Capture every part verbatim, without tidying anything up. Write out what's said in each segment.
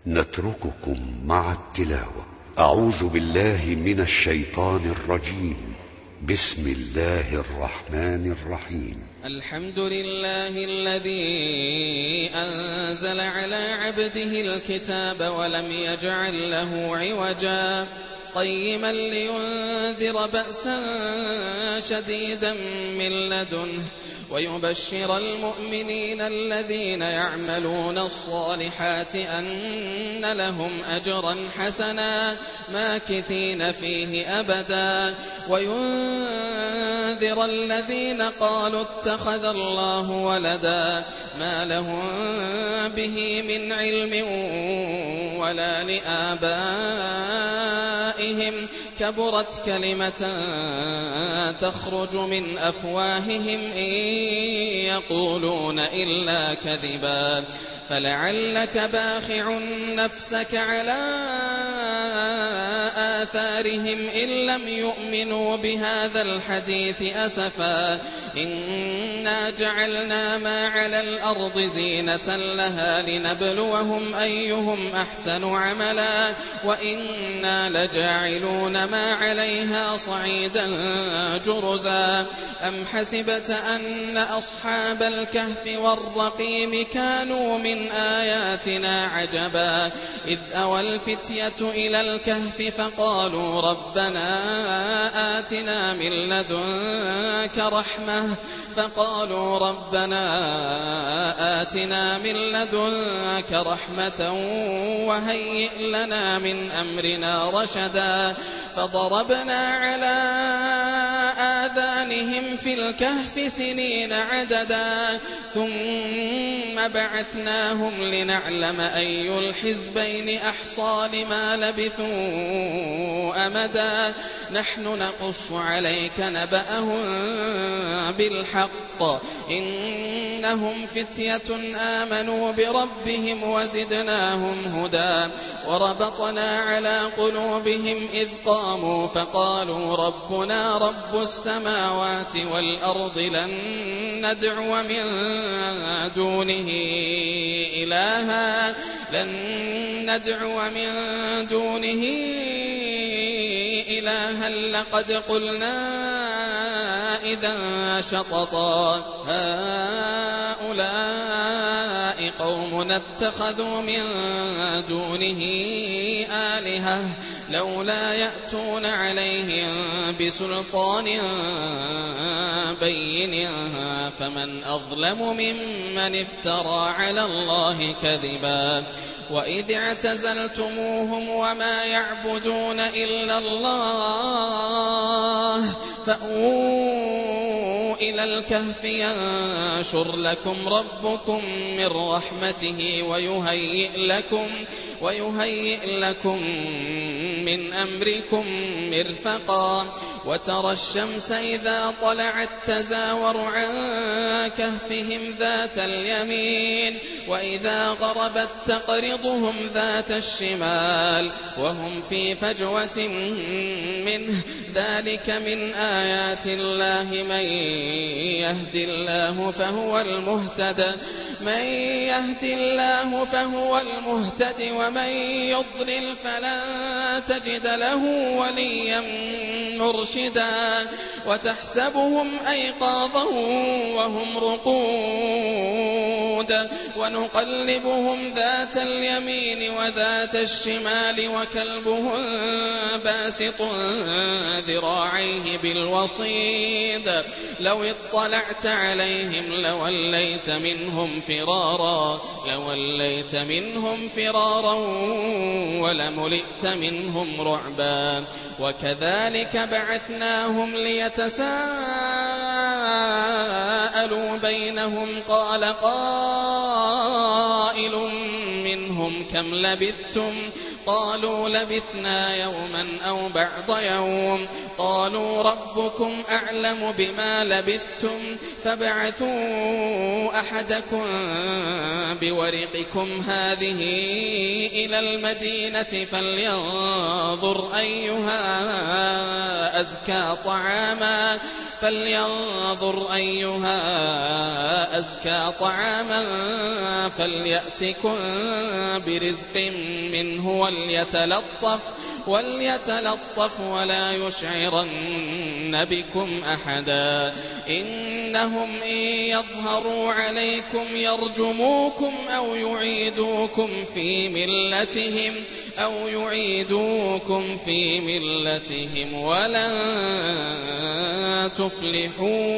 نترككم مع التلاوة. أعوذ بالله من الشيطان الرجيم. بسم الله الرحمن الرحيم. الحمد لله الذي أنزل على عبده الكتاب ولم يجعل له عوجا قيما لينذر بأسا شديدا من لدنه ويبشر المؤمنين الذين يعملون الصالحات أن لهم أجرا حسنا ماكثين فيه أبدا وينذر الذين قالوا اتخذ الله ولدا ما لهم به من علم ولا لآبائهم كبرت كلمة تخرج من أفواههم إن يقولون إلا كذبا فلعلك باخع نفسك على آثارهم إن لم يؤمنوا بهذا الحديث أسفا إنا جعلنا ما على الأرض زينة لها لنبلوهم أيهم أحسن عملا وإنا لجاعلون ما عليها صعيدا جرزا أم حسبت أن أصحاب الكهف والرقيم كانوا من آياتنا عجبا إذ أوى الفتية إلى الكهف فقالوا ربنا آتنا من لدنك رحمة فقالوا ربنا آتنا من لدنك رحمة وهيئ لنا من أمرنا رشدا فضربنا على آذانهم في الكهف سنين عددا ثم بعثناهم لنعلم أي الحزبين أحصى لما لبثوا أمدا نحن نقص عليك نبأهم بالحق إنهم فتية آمنوا بربهم وزدناهم هدى وربطنا على قلوبهم إذ قاموا فقالوا ربنا رب السماوات والأرض لن ندعو من دونه إلها لن ندعو من دونه إلها لقد قلنا إذا شططا هؤلاء قوم اتخذوا من دونه آلهة لولا يأتون عليهم بسلطان بين فمن أظلم ممن افترى على الله كذبا وإذ اعتزلتموهم وما يعبدون إلا الله فأووا إلى الكهف ينشر لكم ربكم من رحمته ويهيئ لكم ويهيئ لكم من أمركم مرفقا وترى الشمس إذا طلعت تزاور عن كهفهم ذات اليمين وإذا غربت تقرضهم ذات الشمال وهم في فجوة منه ذلك من آيات الله من يهد الله فهو المهتد من يهد الله فهو المهتد ومن يضلل فلن تجد له وليا مرشدا وتحسبهم أيقاظا وهم رقود ونقلبهم ذات اليمين وذات الشمال وكلبهم باسط ذراعيه بالوصيد لو اطلعت عليهم لوليت منهم فرارا لوليت منهم فرارا ولملئت منهم رعبا وكذلك بعثناهم ليتساءلوا بينهم قال قائل منهم كم لبثتم قالوا لبثنا يوما أو بعض يوم قالوا ربكم أعلم بما لبثتم فابعثوا أحدكم بورقكم هذه إلى المدينة فلينظر أيها أزكى طعاما فلينظر أيها أزكى طعاما فليأتكم برزق منه وليتلطف وليتلطف ولا يشعرن بكم أحدا إنهم إن يظهروا عليكم يرجموكم أو يعيدوكم في ملتهم أو يعيدوكم في ملتهم ولن تفلحوا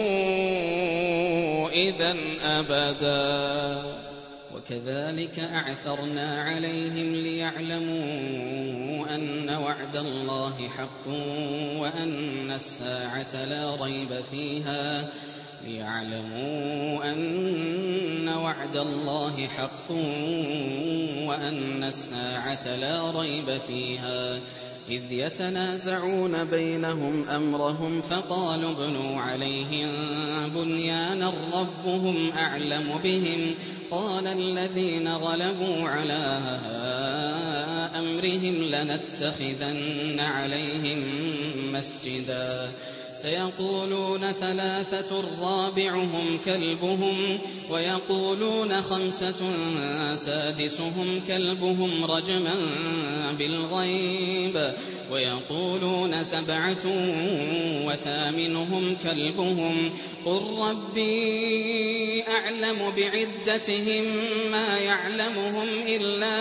إذا أبدا. وكذلك أعثرنا عليهم ليعلموا أن وعد الله حق وأن الساعة لا ريب فيها ليعلموا أن وعد الله حق وأن الساعة لا ريب فيها إذ يتنازعون بينهم أمرهم فقالوا ابنوا عليهم بنيانا ربهم أعلم بهم قال الذين غلبوا على أمرهم لنتخذن عليهم مسجدا سيقولون ثلاثة رابعهم كلبهم ويقولون خمسة سادسهم كلبهم رجما بالغيب ويقولون سبعة وثامنهم كلبهم قل ربي أعلم بعدتهم ما يعلمهم إلا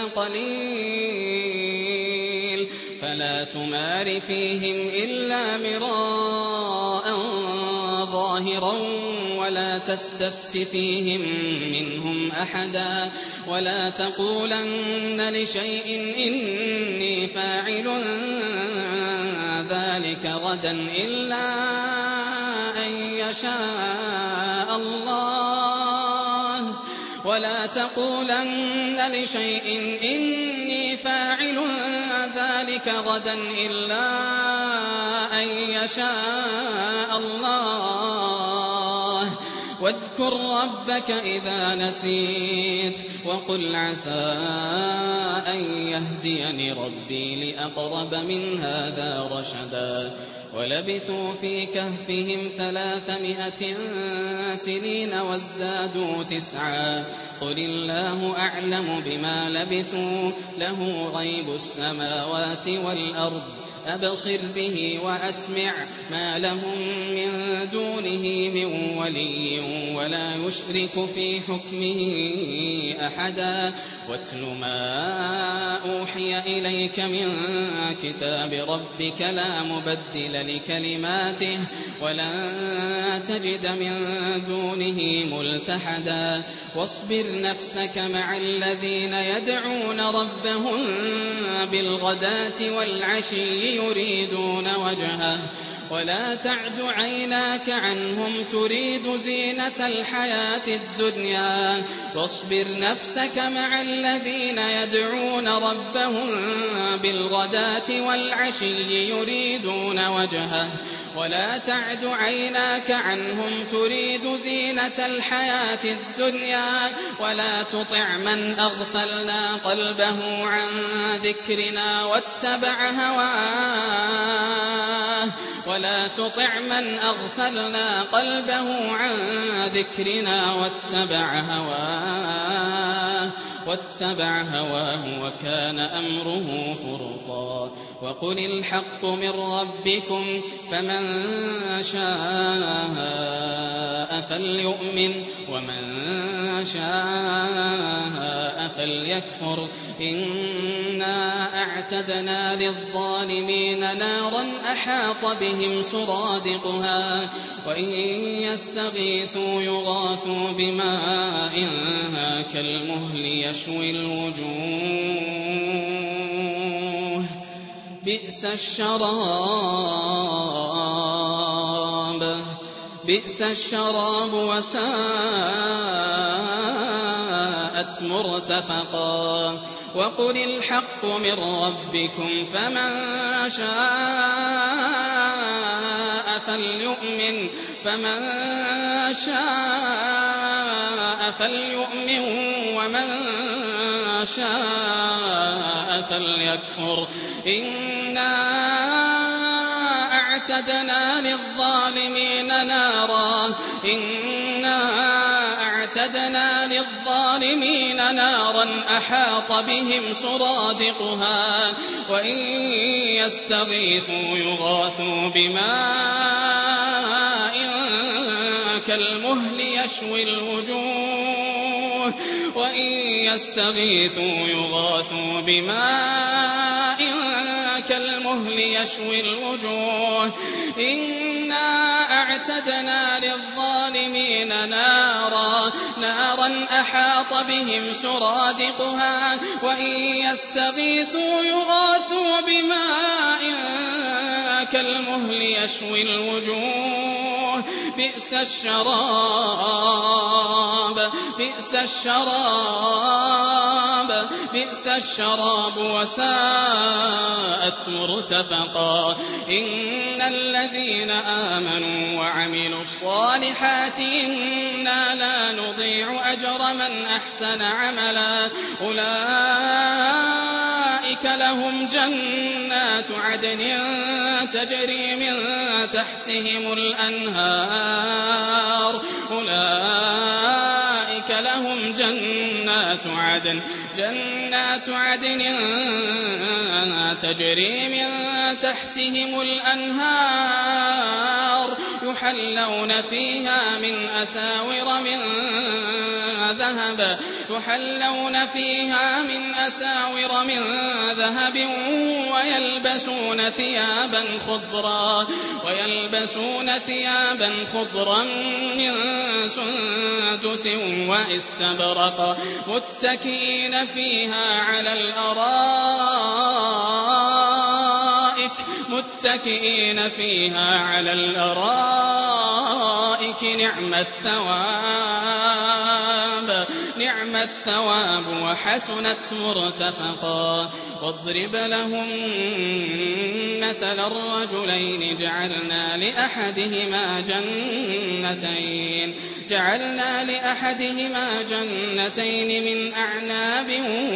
قليل فلا تمار فيهم إلا مراء ظاهرا ولا تستفت فيهم منهم أحدا ولا تقولن لشيء إني فاعل ذلك غدا إلا أن يشاء الله ولا تقولن لشيء إني فاعل ذلك غدا إلا أن يشاء الله واذكر ربك إذا نسيت وقل عسى أن يهديني ربي لأقرب من هذا رشدا ولبثوا في كهفهم ثلاثمائة سنين وازدادوا تسعا قل الله أعلم بما لبثوا له غيب السماوات والأرض أبصر به وأسمع ما لهم من دونه من ولي ولا يشرك في حكمه أحدا واتل ما أوحي إليك من كتاب ربك لا مبدل لكلماته ولن تجد من دونه ملتحدا واصبر نفسك مع الذين يدعون ربهم بالغداة والعشي يريدون وجهه ولا تعد عيناك عنهم تريد زينة الحياة الدنيا واصبر نفسك مع الذين يدعون ربهم بالغداة والعشي يريدون وجهه ولا تعد عيناك عنهم تريد زينة الحياة الدنيا ولا تطع من أغفلنا قلبه عن ذكرنا واتبع هواه ولا تطع من أغفلنا قلبه عن ذكرنا واتبع هواه واتبع هواه وكان أمره فرطا وقل الحق من ربكم فمن شاء فليؤمن ومن شاء فليكفر إنا أعتدنا للظالمين نارا أحاط بهم سرادقها وإن يستغيثوا يغاثوا بماء كالمهل يشوي الوجوه بئس الشراب بئس الشراب وساءت مرتفقا وقل الحق من ربكم فمن شاء فليؤمن فمن شاء فليؤمن ومن شاء فليكفر إنا أعتدنا للظالمين نارا إنا أعتدنا للظالمين نارا أحاط بهم سرادقها وإن يستغيثوا يغاثوا بماء كالمهل يشوي الوجوه وإن يستغيثوا يغاثوا بماء كالمهل يشوي الوجوه إنا أعتدنا للظالمين نارا نارا أحاط بهم سرادقها وإن يستغيثوا يغاثوا بماء كالمهل يشوي الوجوه بئس الشراب بئس الشراب بئس الشراب وساءت مرتفقا إن الذين آمنوا وعملوا الصالحات إنا لا نضيع أجر من أحسن عملا أولئك لهم جنات عدن تجري من تحتهم الأنهار أولئك لهم جنات عدن جنات عدن تجري من تحتهم الأنهار يحلون فيها من أساور من ذهب يحلون فيها من أساور من ذهب ويلبسون ثيابا خضرا ويلبسون ثيابا خضرا من سندس واستبرق متكئين فيها على الأرائك متكئين فيها على الأرائك نعم الثواب نعم الثواب وحسنت مرتفقا واضرب لهم مثل الرجلين جعلنا لأحدهما جنتين جعلنا لأحدهما جنتين من أعناب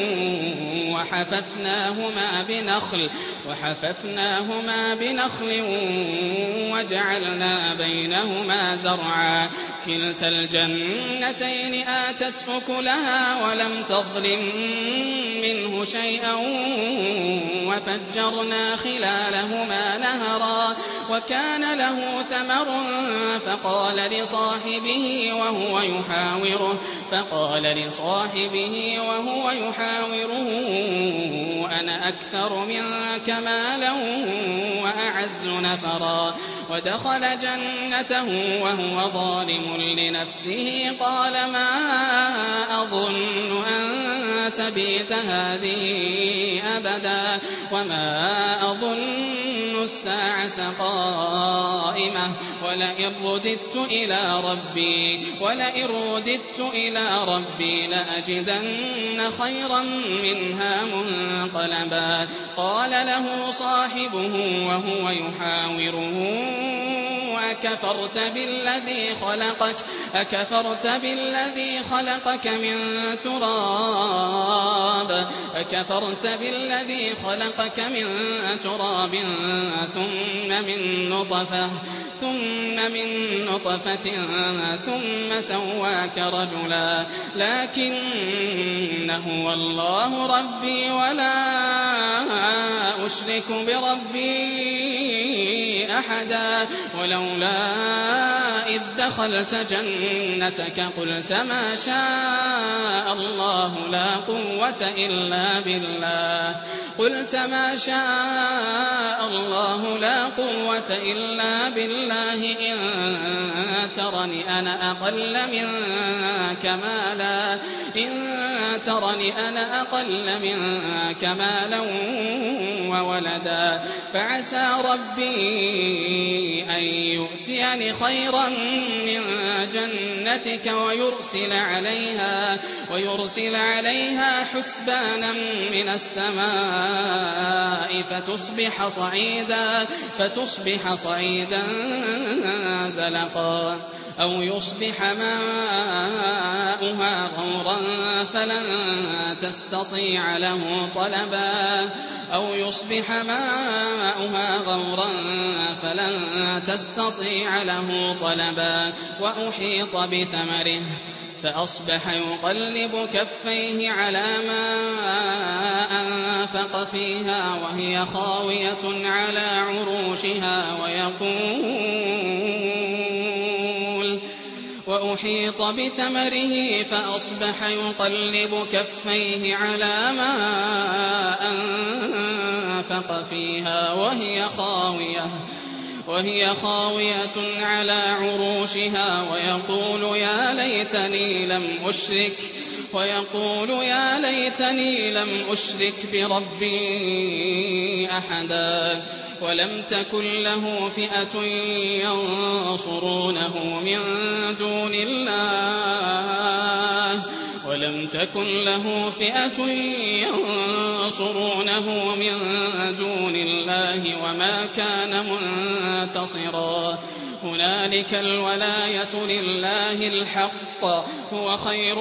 وحففناهما بنخل وحففناهما بنخل وجعلنا بينهما زرعا كلتا الجنتين آتت أكلها ولم تظلم منه شيئا وفجرنا خلالهما نهرا وكان له ثمر فقال لصاحبه وهو يحاوره فقال لصاحبه وهو يحاوره أنا أكثر منك مالا وأعز نفرا ودخل جنته وهو ظالم لنفسه قال ما أظن أن تبيد هذه أبدا وما أظن الساعة قائمة ولئن رددت إلى ربي ولئن رددت إلى ربي لأجدن خيرا منها منقلبا قال له صاحبه وهو يحاوره أكفرت بالذي خلقك أكفرت بالذي خلقك من تراب أكفرت بالذي خلقك من تراب ثم من نطفة ثم من نطفة ثم سواك رجلا لكن هو الله ربي ولا أشرك بربي أحدا ولولا إذ دخلت جنتك قلت ما شاء الله لا قوة إلا بالله قلت ما شاء الله لا قوة إلا بالله إن ترني أنا أقل منك مالا إن ترني أنا أقل منك مالا وولدا فعسى ربي أن يؤتيني خيرا من جنتك ويرسل عليها ويرسل عليها حسبانا من السماء فتصبح صعيدا, فتصبح صعيدا زلقا أو يصبح ماؤها غورا فلن تستطيع له طلبا أو يصبح ماؤها غورا فلن تستطيع له طلبا وأحيط بثمره فأصبح يقلب كفيه على ما أنفق فيها وهي خاوية على عروشها ويقول وأحيط بثمره فأصبح يقلب كفيه على ما أنفق فيها وهي خاوية وهي خاوية على عروشها ويقول يا ليتني لم أشرك ويقول يا ليتني لم أشرك بربي أحدا ولم تكن له فئة ينصرونه من دون الله ولم تكن له فئة ينصرونه من دون الله وما كان منتصرا هنالك الولاية لله الحق هو خير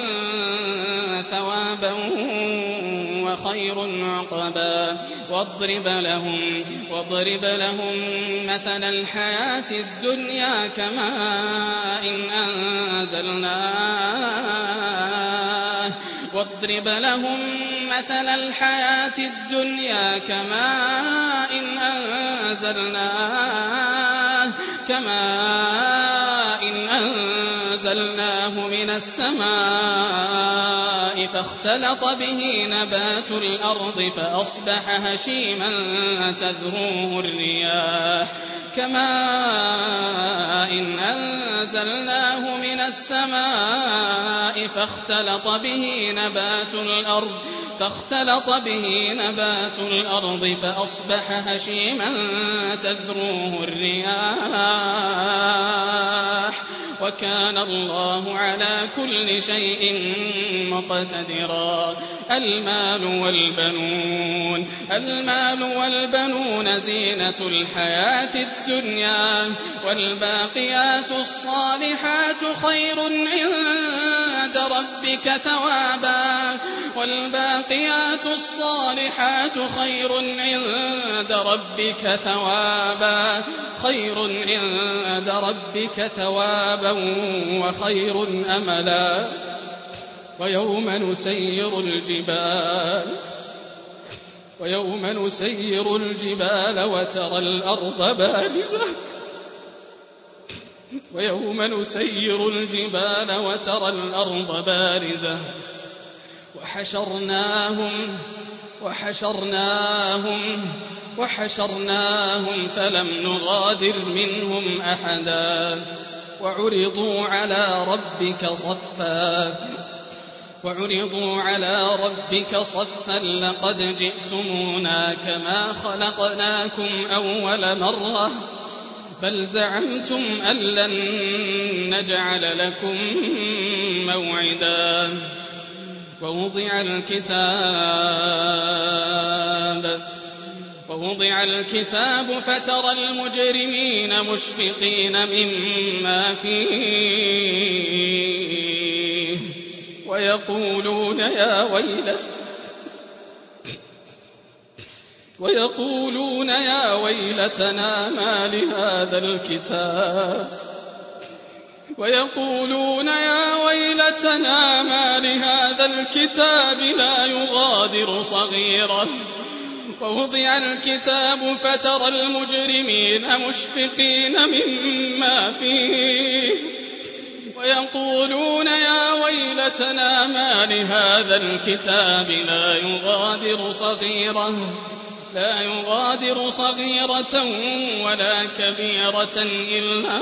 ثوابا وخير عقبا واضرب لهم, واضرب لهم مثل الحياة الدنيا كماء إن أنزلناه واضرب لهم مثل الحياة الدنيا كماء إن أنزلناه كماء إن أنزلناه من السماء فاختلط به نبات الأرض فأصبح هشيما تذروه الرياح كماء إن أنزلناه من السماء فاختلط به نبات الأرض فاختلط به نبات الأرض فأصبح هشيما تذروه الرياح وكان الله على كل شيء مقتدرا المال والبنون المال والبنون زينة الحياة الدنيا والباقيات الصالحات خير عند ربك ثوابا والباقيات الصالحات خير عند ربك ثوابا خير عند ربك ثوابا وخير أملا ويوم نسير الجبال ويوم نسير الجبال وترى الأرض بارزة ويوم نسير الجبال وترى الأرض بارزة وحشرناهم وحشرناهم وحشرناهم فلم نغادر منهم أحدا وعرضوا على ربك صفا وعرضوا على ربك صفا لقد جئتمونا كما خلقناكم أول مرة بل زعمتم أن لن نجعل لكم موعدا ووضع الكتاب ووضع الكتاب فترى المجرمين مشفقين مما فيه ويقولون يا ويلتنا ويقولون يا ويلتنا ما لهذا الكتاب ويقولون يا ويلتنا ما لهذا الكتاب لا يغادر صغيرة ووضع الكتاب فترى المجرمين مشفقين مما فيه ويقولون يا ويلتنا ما لهذا الكتاب لا يغادر صغيرة لا يغادر صغيرة ولا كبيرة إلا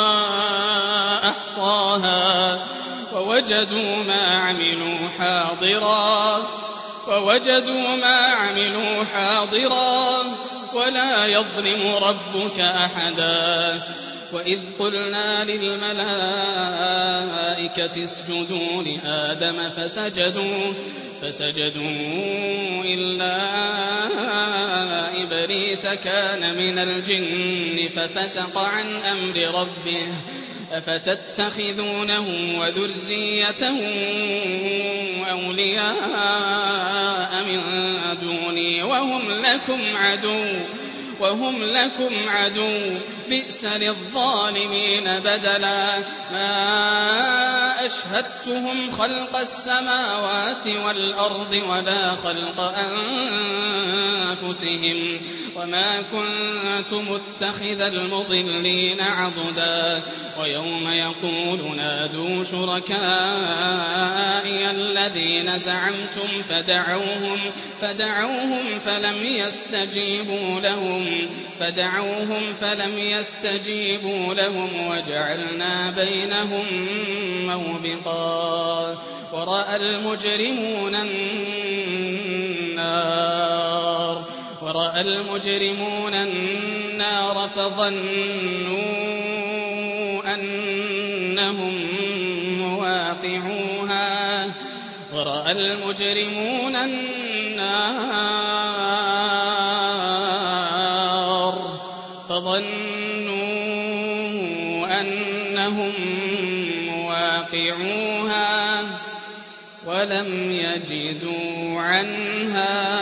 أحصاها ووجدوا ما عملوا حاضرا ووجدوا ما عملوا حاضرا ولا يظلم ربك أحدا وإذ قلنا للملائكة اسجدوا لآدم فسجدوا فسجدوا إلا إبليس كان من الجن ففسق عن أمر ربه أفتتخذونه وذريته أولياء من دوني وهم لكم عدو وهم لكم عدو بئس للظالمين بدلا ما أشهدتهم خلق السماوات والأرض ولا خلق أنفسهم وما كنت متخذ المضلين عضدا ويوم يقول نادوا شركائي الذين زعمتم فدعوهم فدعوهم فلم يستجيبوا لهم فدعوهم فلم يستجيبوا لهم وجعلنا بينهم موبقا ورأى المجرمون النار ورأى المجرمون النار فظنوا أنهم مواقعوها ورأى المجرمون النار فظنوا أنهم مواقعوها ولم يجدوا عنها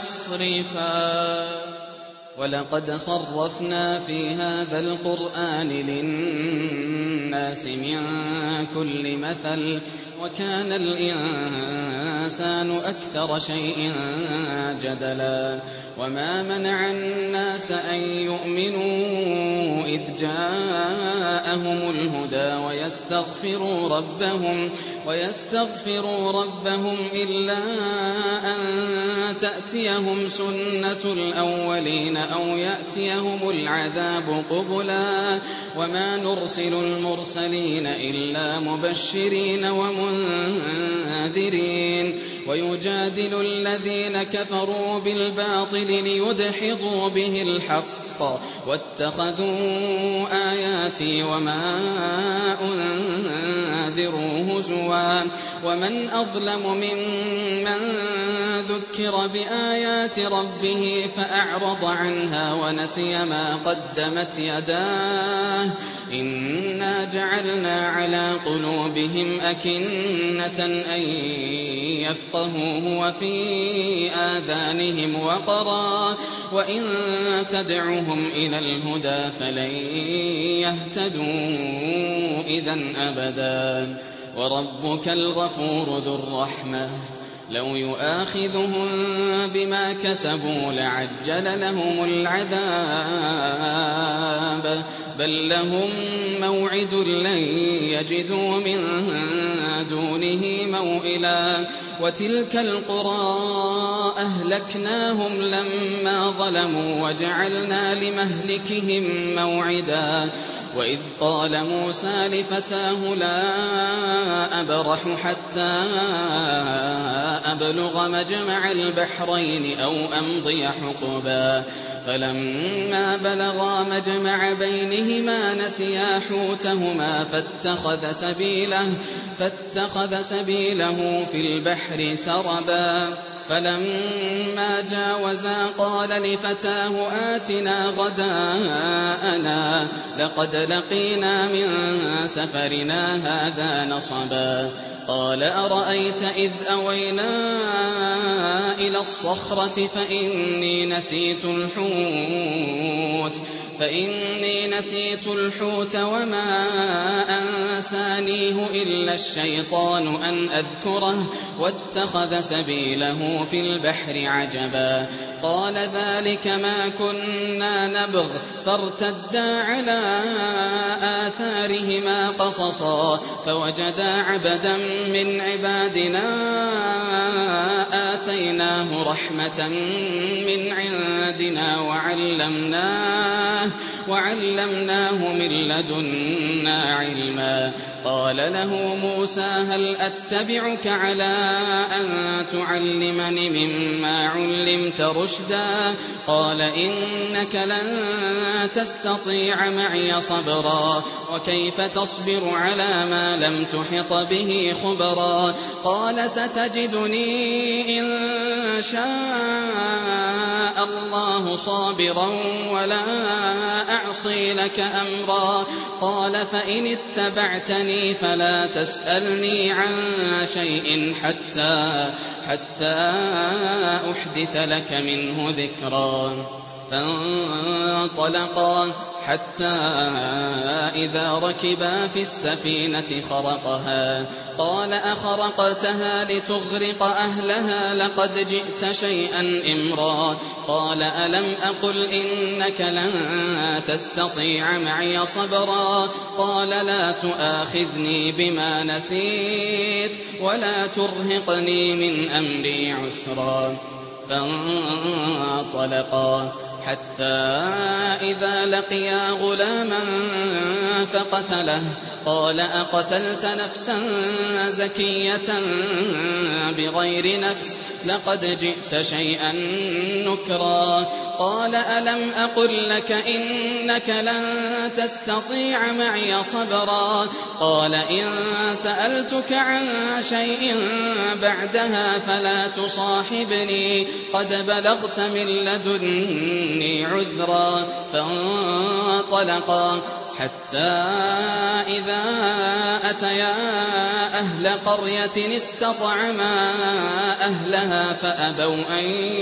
مصرفا ولقد صرفنا في هذا القرآن للناس من كل مثل وكان الإنسان أكثر شيء جدلا وما منع الناس أن يؤمنوا إذ جاءهم الهدى ويستغفروا ربهم ويستغفروا ربهم إلا أن تأتيهم سنة الأولين أو يأتيهم العذاب قبلا وما نرسل المرسلين إلا مبشرين ومنذرين ويجادل الذين كفروا بالباطل ليدحضوا به الحق واتخذوا آياتي وما أنذروا هزوا ومن أظلم ممن ذكر بآيات ربه فأعرض عنها ونسي ما قدمت يداه إنا جعلنا على قلوبهم أكنة أن يفقهوه وفي آذانهم وقرا وإن تدعوهم إلى الهدى فلن يهتدوا إذن أبدا وربك الغفور ذو الرحمة لو يؤاخذهم بما كسبوا لعجل لهم العذاب بل لهم موعد لن يجدوا من دونه موئلا وتلك القرى أهلكناهم لما ظلموا وجعلنا لمهلكهم موعدا وإذ قال موسى لفتاه لا أبرح حتى أبلغ مجمع البحرين أو أمضي حقبا فلما بلغا مجمع بينهما نسيا حوتهما فاتخذ سبيله فاتخذ سبيله في البحر سربا فلما جاوزا قال لفتاه آتنا غداءنا لقد لقينا من سفرنا هذا نصبا قال أرأيت إذ أوينا إلى الصخرة فإني نسيت الحوت فإني نسيت الحوت وما أنسانيه إلا الشيطان أن أذكره واتخذ سبيله في البحر عجبا قال ذلك ما كنا نبغ فارتدا على آثارهما قصصا فوجدا عبدا من عبادنا آتيناه رحمة من عندنا وعلمناه وعلمناه من لدنا علما قال له موسى هل أتبعك على أن تعلمني مما علمت رشدا قال إنك لن تستطيع معي صبرا وكيف تصبر على ما لم تحط به خبرا قال ستجدني إن شاء الله صابرا ولا أعصي لك أمرا قال فإن اتبعتني فلا تسألني عن شيء حتى حتى أحدث لك منه ذكرا فانطلقا حتى إذا ركبا في السفينة خرقها قال أخرقتها لتغرق أهلها لقد جئت شيئا إمرا قال ألم أقل إنك لن تستطيع معي صبرا قال لا تؤاخذني بما نسيت ولا ترهقني من أمري عسرا فانطلقا حتى إذا لقيا غلاما فقتله قال أقتلت نفسا زكية بغير نفس لقد جئت شيئا نكرا قال ألم أقل لك إنك لن تستطيع معي صبرا قال إن سألتك عن شيء بعدها فلا تصاحبني قد بلغت من لدني عذرا فانطلقا حتى إذا أتيا أهل قرية استطعما أهلها فأبوا أن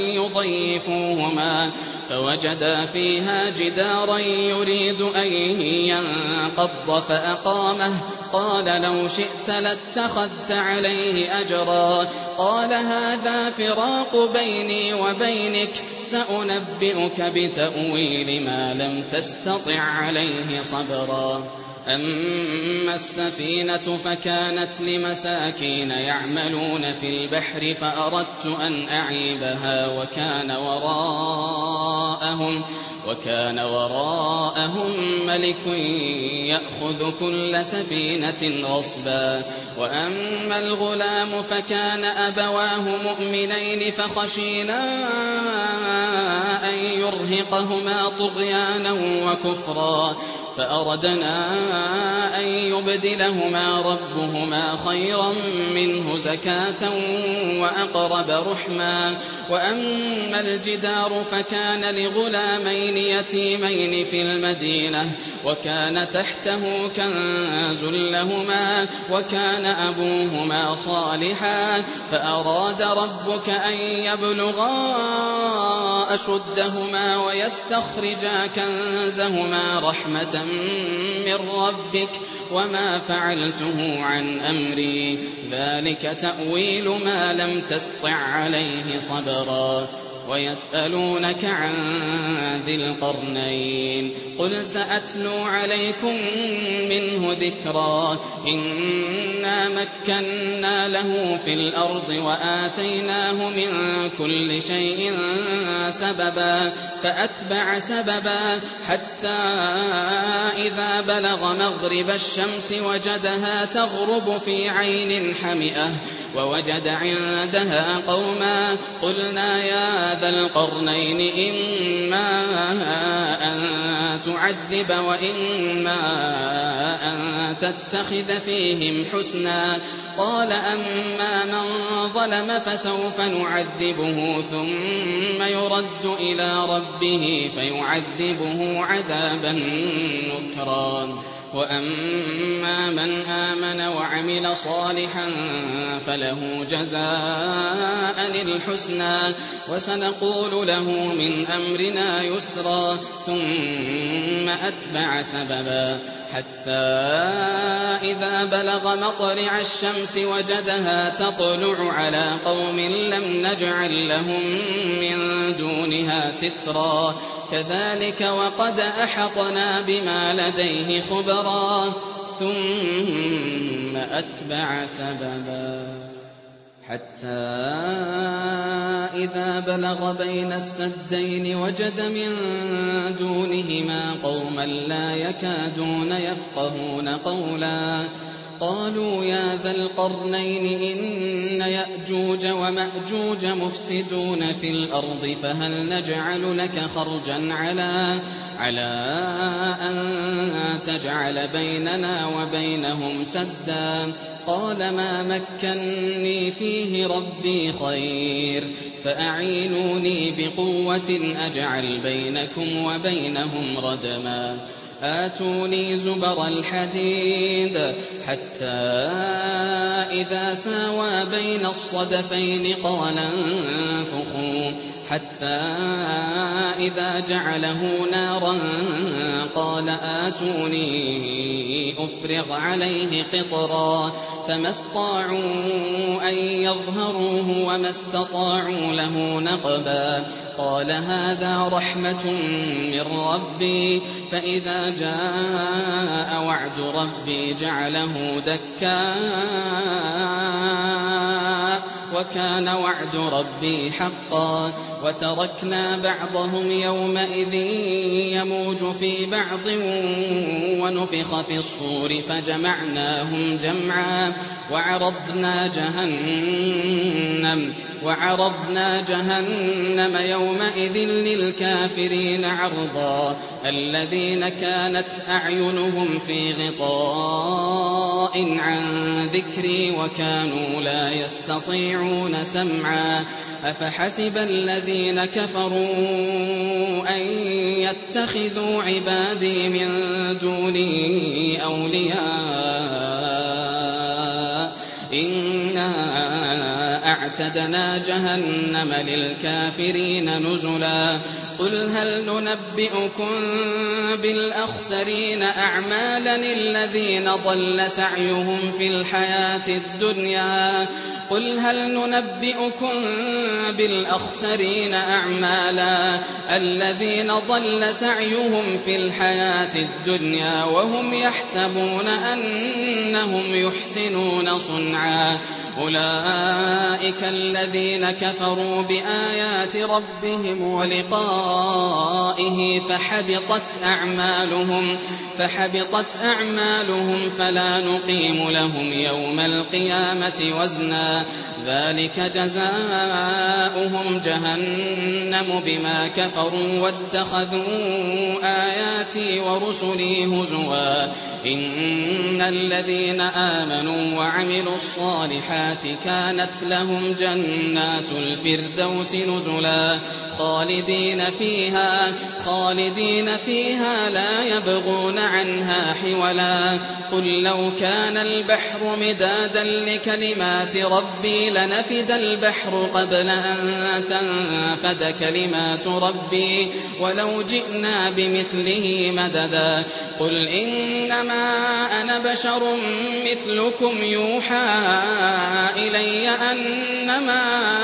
يضيفوهما فوجدا فيها جدارا يريد أن ينقض فأقامه قال لو شئت لاتخذت عليه أجرا قال هذا فراق بيني وبينك سأنبئك بتأويل ما لم تستطع عليه صبرا أما السفينة فكانت لمساكين يعملون في البحر فأردت أن أعيبها وكان وراءهم وكان وراءهم ملك يأخذ كل سفينة غصبا وأما الغلام فكان أبواه مؤمنين فخشينا أن يرهقهما طغيانا وكفرا فأردنا أن يبدلهما ربهما خيرا منه زكاة وأقرب رحما وأما الجدار فكان لغلامين يتيمين في المدينة وكان تحته كنز لهما وكان أبوهما صالحا فأراد ربك أن يبلغا أشدهما ويستخرجا كنزهما رحمة من ربك وما فعلته عن أمري ذلك تأويل ما لم تسطع عليه صبرا ويسألونك عن ذي القرنين قل سأتلو عليكم منه ذكرا إنا مكنا له في الأرض وآتيناه من كل شيء سببا فأتبع سببا حتى إذا بلغ مغرب الشمس وجدها تغرب في عين حمئة ووجد عندها قوما قلنا يا ذا القرنين إما أن تعذب وإما أن تتخذ فيهم حسنا قال أما من ظلم فسوف نعذبه ثم يرد إلى ربه فيعذبه عذابا نكرا وأما من آمن وعمل صالحا فله جزاء الحسنى وسنقول له من أمرنا يسرا ثم أتبع سببا حتى إذا بلغ مطلع الشمس وجدها تطلع على قوم لم نجعل لهم من دونها سترا كذلك وقد أحطنا بما لديه خبرا ثم أتبع سببا حتى إذا بلغ بين السدين وجد من دونهما قوما لا يكادون يفقهون قولا قالوا يا ذا القرنين إن يأجوج ومأجوج مفسدون في الأرض فهل نجعل لك خرجا على على أن تجعل بيننا وبينهم سدا قال ما مكني فيه ربي خير فأعينوني بقوة أجعل بينكم وبينهم ردما آتوني زبر الحديد حتى إذا ساوى بين الصدفين قال انفخوا حتى إذا جعله نارا قال آتوني أفرغ عليه قطرا فما استطاعوا أن يظهروه وما استطاعوا له نقبا قال هذا رحمة من ربي فإذا جاء وعد ربي جعله دكا وكان وعد ربي حقا وتركنا بعضهم يومئذ يموج في بعض ونفخ في الصور فجمعناهم جمعا وعرضنا جهنم وعرضنا جهنم يومئذ للكافرين عرضا الذين كانت أعينهم في غطاء عن ذكري وكانوا لا يستطيعون سمعا أفحسب الذين كفروا أن يتخذوا عبادي من دوني أولياء إنا أعتدنا جهنم للكافرين نزلا قل هل ننبئكم بالأخسرين أعمالا الذين ضل سعيهم في الحياة الدنيا قل هل ننبئكم بالأخسرين أعمالا الذين ضل سعيهم في الحياة الدنيا وهم يحسبون أنهم يحسنون صنعا أولئك الذين كفروا بآيات ربهم ولقائه فحبطت أعمالهم فحبطت أعمالهم فلا نقيم لهم يوم القيامة وزنا ذلك جزاؤهم جهنم بما كفروا واتخذوا آياتي ورسلي هزوا إن الذين آمنوا وعملوا الصالحات كانت لهم جنات الفردوس نزلا خالدين فيها خالدين فيها لا يبغون عنها حولا قل لو كان البحر مدادا لكلمات ربي لنفد البحر قبل أن تنفد كلمات ربي ولو جئنا بمثله مددا قل إنما أنا بشر مثلكم يوحى إلي أنما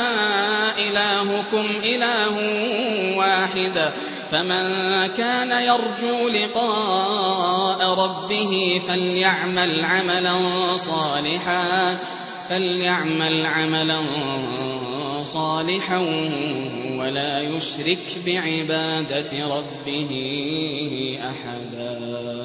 إلهكم إله واحد فمن كان يرجو لقاء ربه فليعمل عملا صالحا فليعمل عملا صالحا ولا يشرك بعبادة ربه أحدا.